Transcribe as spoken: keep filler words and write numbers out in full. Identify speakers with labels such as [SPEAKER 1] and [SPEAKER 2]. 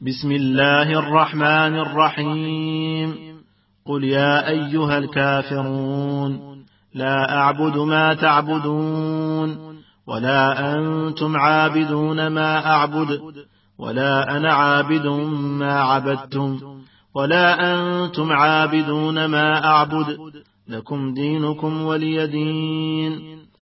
[SPEAKER 1] بسم الله الرحمن الرحيم قل يا أيها الكافرون لا أعبد ما تعبدون ولا أنتم عابدون ما أعبد ولا أنا عابد ما عبدتم ولا أنتم عابدون ما أعبد لكم دينكم ولي دين.